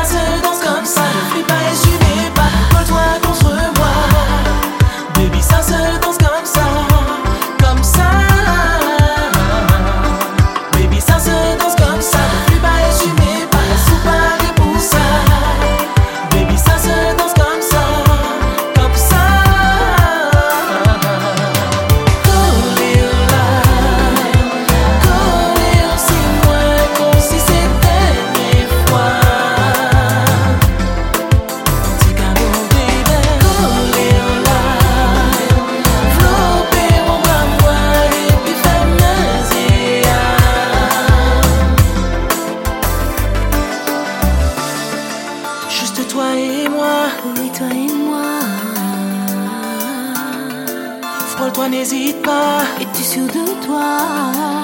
ça se danse comme ça. Ne fuis pas et suivez pas. Colle-toi qu'on se revoit. Baby, ça se danse comme ça. Comme ça. Baby, ça se danse comme ça. Ne fuis pas et suivez pas. Sous pas pour ça. Baby, ça se danse comme ça. Comme ça. Juste toi et moi, Oui, toi et moi. frôle-toi, n'hésite pas. Es-tu sûr de toi?